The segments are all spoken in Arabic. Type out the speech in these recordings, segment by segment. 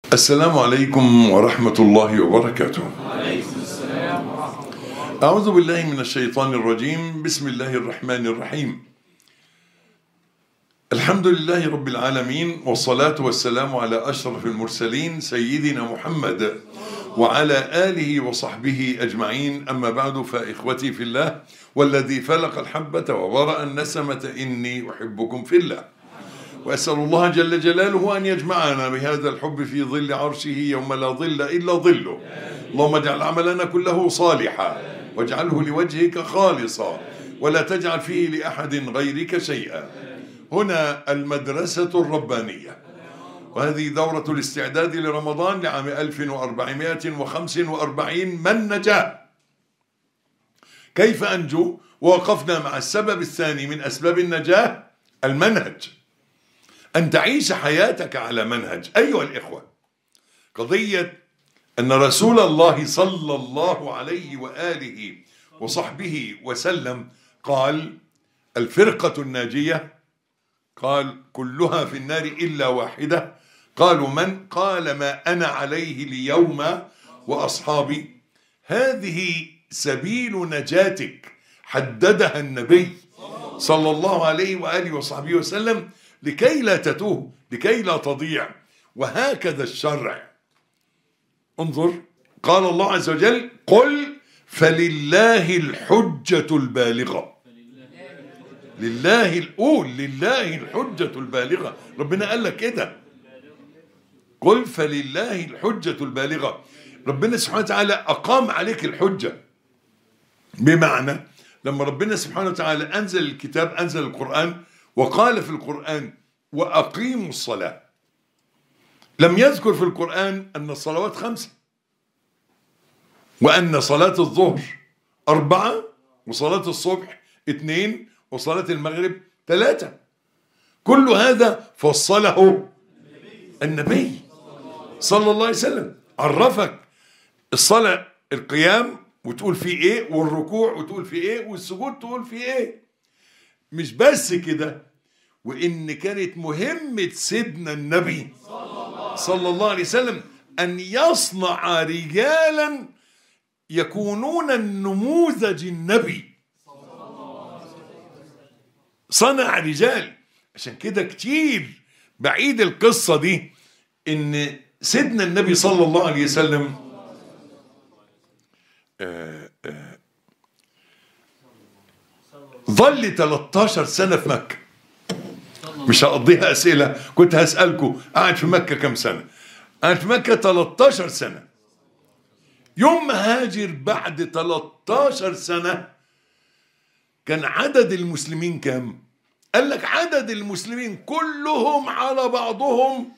السلام عليكم ورحمة الله وبركاته. أعوذ بالله من الشيطان الرجيم. بسم الله الرحمن الرحيم. الحمد لله رب العالمين، والصلاة والسلام على أشرف المرسلين سيدنا محمد وعلى آله وصحبه أجمعين. أما بعد، فإخوتي في الله والذي فلق الحبة وبرأ النسمة إني أحبكم في الله، وأسأل الله جل جلاله أن يجمعنا بهذا الحب في ظل عرشه يوم لا ظل إلا ظله. اللهم اجعل عملنا كله صالحا واجعله لوجهك خالصا ولا تجعل فيه لأحد غيرك شيئا. هنا المدرسة الربانية، وهذه دورة الاستعداد لرمضان لعام 1445. من نجا؟ كيف أنجو؟ ووقفنا مع السبب الثاني من أسباب النجاة، المنهج، أن تعيش حياتك على منهج. أيها الإخوة، قضية أن رسول الله صلى الله عليه وآله وصحبه وسلم قال: الفرقة الناجية، قال: كلها في النار إلا واحدة. قالوا: من؟ قال: ما أنا عليه اليوم وأصحابي. هذه سبيل نجاتك، حددها النبي صلى الله عليه وآله وصحبه وسلم لكي لا تتوه، لكي لا تضيع. وهكذا الشرع. انظر، قال الله عز وجل: قل فلله الحجة البالغة. لله الحجة البالغة. ربنا قال لك كده، قل فلله الحجة البالغة. ربنا سبحانه وتعالى أقام عليك الحجة، بمعنى لما ربنا سبحانه وتعالى أنزل الكتاب، أنزل القرآن، وقال في القرآن: وأقيموا الصلاة. لم يذكر في القرآن أن الصلوات 5، وأن صلاة الظهر 4، وصلاة الصبح 2، وصلاة المغرب 3. كل هذا فصله النبي صلى الله عليه وسلم. عرفك الصلاة، القيام وتقول فيه ايه، والركوع وتقول فيه ايه، والسجود تقول فيه ايه. مش بس كده، وإن كانت مهمة سيدنا النبي صلى الله عليه وسلم أن يصنع رجالا يكونون النموذج النبي. صنع رجال. عشان كده كتير بعيد القصة دي، إن سيدنا النبي صلى الله عليه وسلم ظل 13 سنة في مكة. مش هقضيها أسئلة، كنت هسألكم قاعد في مكة كم سنة؟ قاعد في مكة 13 سنة. يوم ما هاجر بعد 13 سنة كان عدد المسلمين كم؟ قال لك عدد المسلمين كلهم على بعضهم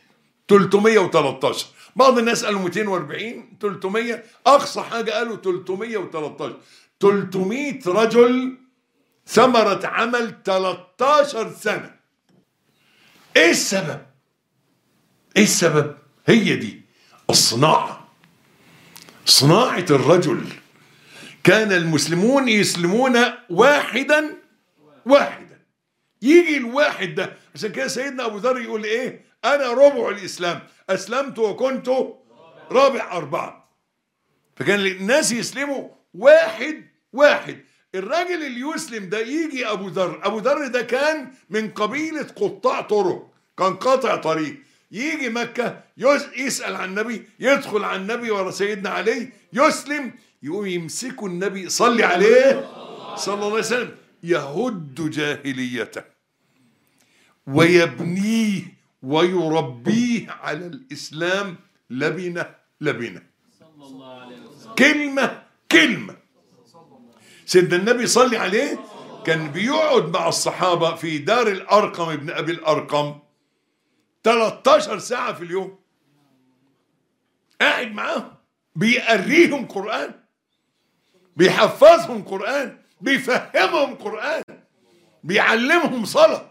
313. بعض الناس قالوا 240، 300، أقصى حاجة قالوا 313. 300 رجل، ثمرة عمل 13 سنة. ايه السبب؟ ايه السبب؟ هي دي الصناعة، صناعة الرجل. كان المسلمون يسلمون واحدا واحدا. يجي الواحد ده، عشان كده سيدنا أبو ذر يقول ايه؟ أنا ربع الإسلام، أسلمت وكنت رابع 4. فكان الناس يسلموا واحد واحد. الراجل اللي يسلم ده يجي أبو ذر. أبو ذر ده كان من قبيلة قطاع طرق، كان قاطع طريق. يجي مكة يسأل عن النبي، يدخل عن النبي ورا سيدنا علي، يسلم، يقوم يمسكوا النبي صلي عليه صلى الله عليه وسلم، يهد جاهليته ويبنيه ويربيه على الإسلام لبنة لبنة، كلمة كلمة. سيدنا النبي صلي عليه كان بيقعد مع الصحابة في دار الأرقم ابن أبي الأرقم 13 ساعة في اليوم، قاعد معاهم بيقريهم قرآن، بيحفظهم قرآن، بيفهمهم قرآن، بيعلمهم صلاة.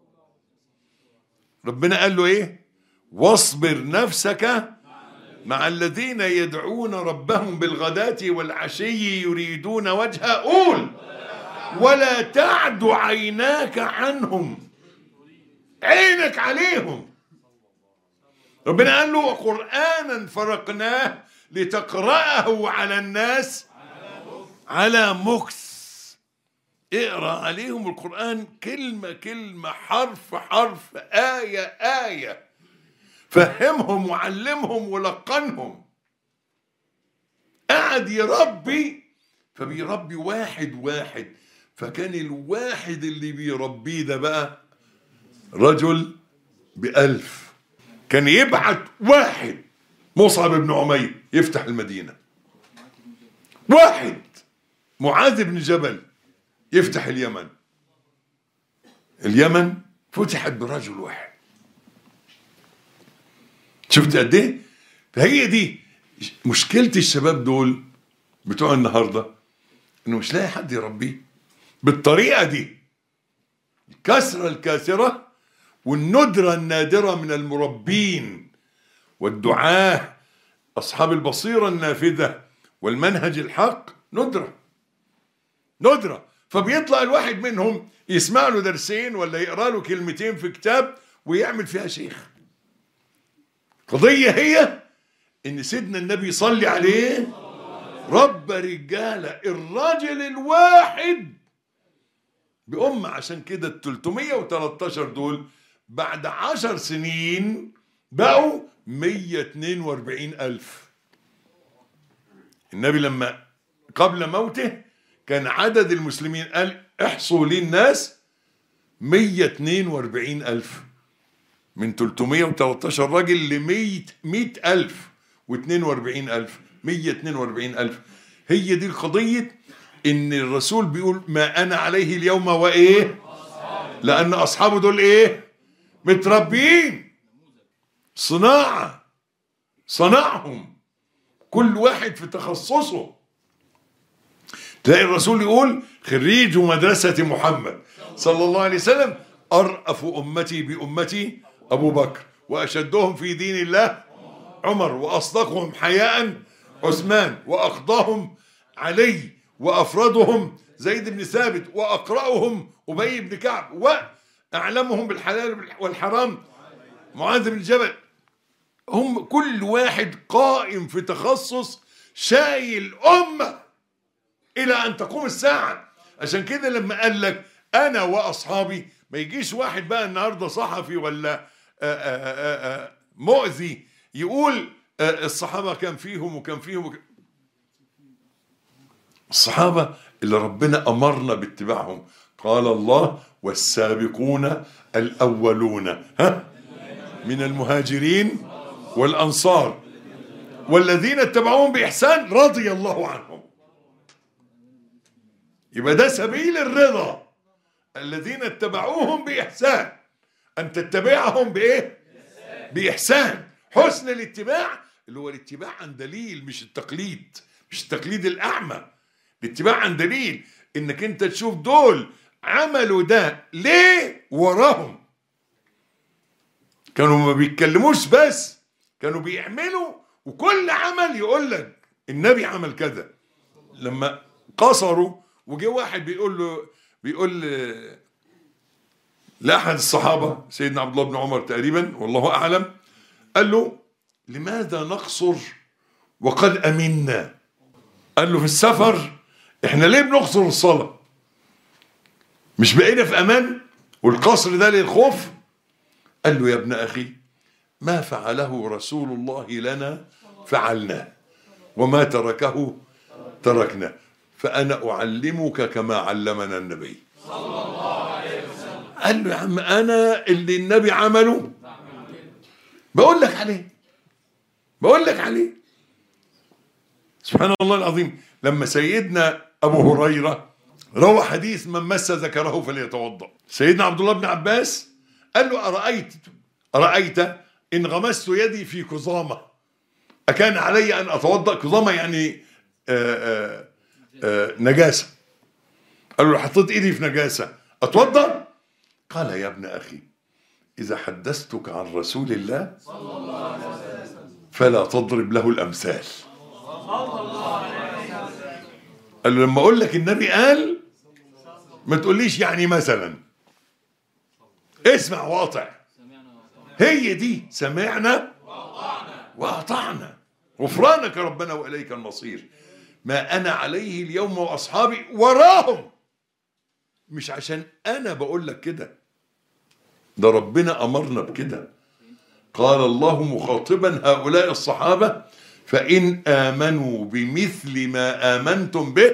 ربنا قال له ايه؟ واصبر نفسك مع الذين يدعون ربهم بالغداة والعشي يريدون وجهه. قول ولا تعد عيناك عنهم، عينك عليهم. ربنا قال له قرآنا فرقناه لتقرأه على الناس على مكث. اقرأ عليهم القرآن كلمة كلمة، حرف حرف، آية آية، فهمهم وعلمهم ولقنهم. قعد يربي، فبيربي واحد واحد، فكان الواحد اللي بيربيه ده بقى رجل ب1000. كان يبعت واحد مصعب بن عمير يفتح المدينة، واحد معاذ بن جبل يفتح اليمن. اليمن فتحت برجل واحد. شفت قد ايه؟ فهي دي مشكلة الشباب دول بتوع النهارده، انه مش لاقي حد يربيه بالطريقة دي. الكثرة الكاثرة والندرة النادرة من المربين والدعاة أصحاب البصيرة النافذة والمنهج الحق ندرة. فبيطلع الواحد منهم يسمع له درسين ولا يقرأ له كلمتين في كتاب ويعمل فيها شيخ. قضية هي إن سيدنا النبي صلي عليه رب رجالة، الراجل الواحد بأمة. عشان كده 313 دول بعد 10 سنين بقوا 142,000. النبي لما قبل موته كان عدد المسلمين قال احصوا لي الناس 142,000. من 313 راجل ل 100,000 و42,000، 142,000. هي دي القضية، ان الرسول بيقول ما انا عليه اليوم وايه، لان اصحابه دول ايه، متربيين، صنعهم كل واحد في تخصصه. تلاقي الرسول يقول خريج مدرسة محمد صلى الله عليه وسلم أرأف أمتي بأمتي أبو بكر، وأشدهم في دين الله عمر، وأصدقهم حياء عثمان، وأقضاهم علي، وأفرضهم زيد بن ثابت، وأقرأهم أبي بن كعب، وأعلمهم بالحلال والحرام معاذ بن جبل. هم كل واحد قائم في تخصص شايل أمة إلى أن تقوم الساعة. عشان كده لما قال لك أنا وأصحابي، ما يجيش واحد بقى النهاردة صحفي ولا مؤذي يقول الصحابة كان فيهم وكان فيهم الصحابة اللي ربنا أمرنا باتباعهم. قال الله والسابقون الأولون من المهاجرين والأنصار والذين اتبعوهم بإحسان رضي الله عنهم. يبقى ده سبيل الرضا، الذين اتبعوهم بإحسان، أن تتبعهم بإيه؟ بإحسان. حسن الاتباع اللي هو الاتباع عن دليل، مش التقليد، مش التقليد الأعمى. الاتباع عن دليل، إنك أنت تشوف دول عملوا ده ليه وراهم. كانوا ما بيتكلموش بس، كانوا بيعملوا، وكل عمل يقول لك النبي عمل كذا. لما قصروا وجه واحد بيقول لأحد الصحابة سيدنا عبد الله بن عمر تقريبا والله أعلم، قال له لماذا نقصر وقد أمنا؟ قال له في السفر احنا ليه بنقصر الصلاة؟ مش بقينا في أمان؟ والقصر ده للخوف؟ قال له يا ابن أخي ما فعله رسول الله لنا فعلناه، وما تركه تركناه، فأنا أعلمك كما علمنا النبي صلى الله عليه وسلم. قال له يا عم أنا اللي النبي عمله بقول لك عليه. سبحان الله العظيم. لما سيدنا أبو هريرة روى حديث من مس ذكره فليتوضأ، سيدنا عبد الله بن عباس قال له أرأيت إن غمست يدي في كظامة أكان علي أن أتوضأ؟ كظامة يعني نجاسة. قال له حطيت إيدي في نجاسة أتوضأ؟ قال يا ابن أخي إذا حدثتك عن رسول الله فلا تضرب له الأمثال. قال له لما أقول لك النبي قال ما تقوليش يعني مثلا، اسمع واطع. هي دي سمعنا وأطعنا غفرانك ربنا وإليك المصير. ما أنا عليه اليوم وأصحابي وراهم. مش عشان أنا بقول لك كده، ده ربنا أمرنا بكده. قال الله مخاطبا هؤلاء الصحابة: فإن آمنوا بمثل ما آمنتم به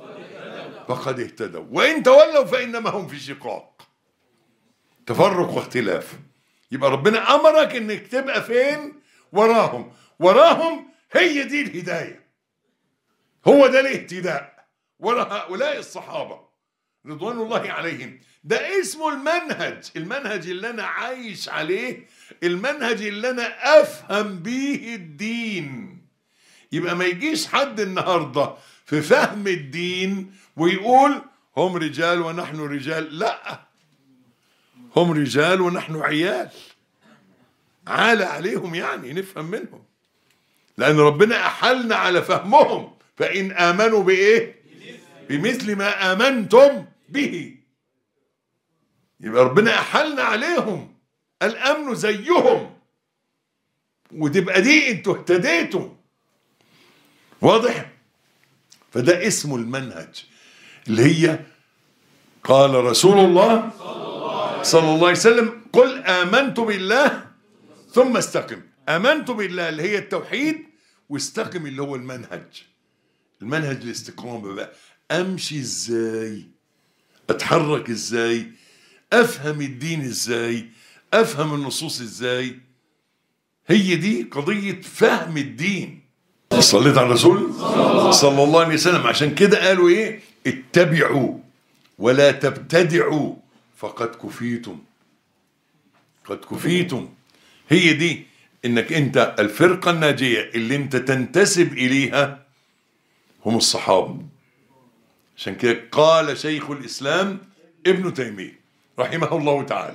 فقد اهتدوا وإن تولوا فإنما هم في شقاق، تفرق واختلاف. يبقى ربنا أمرك إنك تبقى فين؟ وراهم. وراهم هي دي الهداية، هو ده الاهتداء، ورا هؤلاء الصحابة رضوان الله عليهم. ده اسمه المنهج، المنهج اللي أنا عايش عليه، المنهج اللي أنا أفهم بيه الدين. يبقى ما يجيش حد النهاردة في فهم الدين ويقول هم رجال ونحن رجال. لا، هم رجال ونحن عيال، عالى عليهم يعني نفهم منهم، لأن ربنا أحلنا على فهمهم. فإن آمنوا بإيه؟ بمثل ما آمنتم به. يبقى ربنا أحلنا عليهم الأمن زيهم، وتبقى دي انتوا اهتديتم. واضح؟ فده اسمه المنهج، اللي هي قال رسول الله صلى الله عليه وسلم: قل آمنت بالله ثم استقم. آمنت بالله اللي هي التوحيد، واستقم اللي هو المنهج. المنهج الاستقامة بقى، أمشي إزاي، أتحرك إزاي، أفهم الدين إزاي، أفهم النصوص إزاي. هي دي قضية فهم الدين. صليت على الرسول صلى الله عليه وسلم. عشان كده قالوا إيه؟ اتبعوا ولا تبتدعوا فقد كفيتم. قد كفيتم. هي دي إنك أنت الفرقة الناجية اللي أنت تنتسب إليها هم الصحابة. عشان كده قال شيخ الإسلام ابن تيمية رحمه الله تعالى: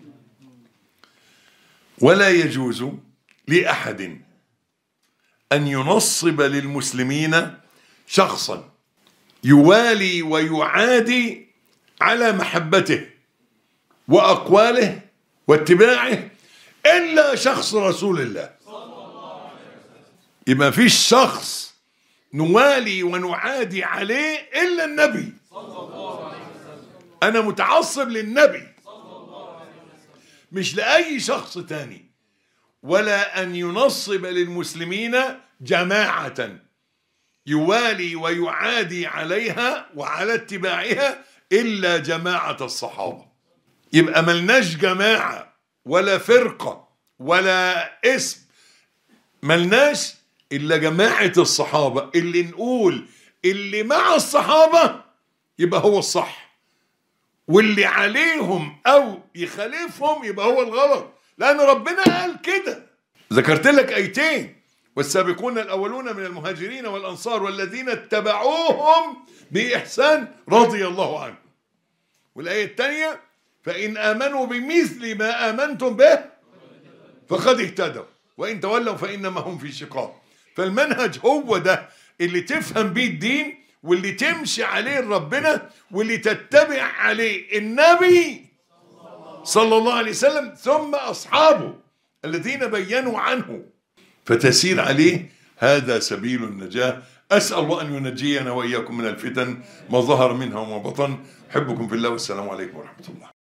ولا يجوز لأحد أن ينصب للمسلمين شخصا يوالي ويعادي على محبته وأقواله واتباعه إلا شخص رسول الله. يبقى فيش شخص نوالي ونعادي عليه إلا النبي. أنا متعصب للنبي مش لأي شخص تاني. ولا أن ينصب للمسلمين جماعة يوالي ويعادي عليها وعلى اتباعها إلا جماعة الصحابة. يبقى ملناش جماعة ولا فرقة ولا اسم، ملناش إلا جماعة الصحابة، اللي نقول اللي مع الصحابة يبقى هو الصح، واللي عليهم أو يخالفهم يبقى هو الغلط، لأن ربنا قال كده. ذكرت لك آيتين: والسابقون الأولون من المهاجرين والأنصار والذين اتبعوهم بإحسان رضي الله عنهم. والآية الثانية: فإن آمنوا بمثل ما آمنتم به فقد اهتدوا وإن تولوا فإنما هم في شقاق. فالمنهج هو ده اللي تفهم بيه الدين، واللي تمشي عليه ربنا، واللي تتبع عليه النبي صلى الله عليه وسلم ثم أصحابه الذين بينوا عنه، فتسير عليه. هذا سبيل النجاة. أسأل الله أن ينجينا وإياكم من الفتن ما ظهر منها وما بطن. أحبكم في الله والسلام عليكم ورحمة الله.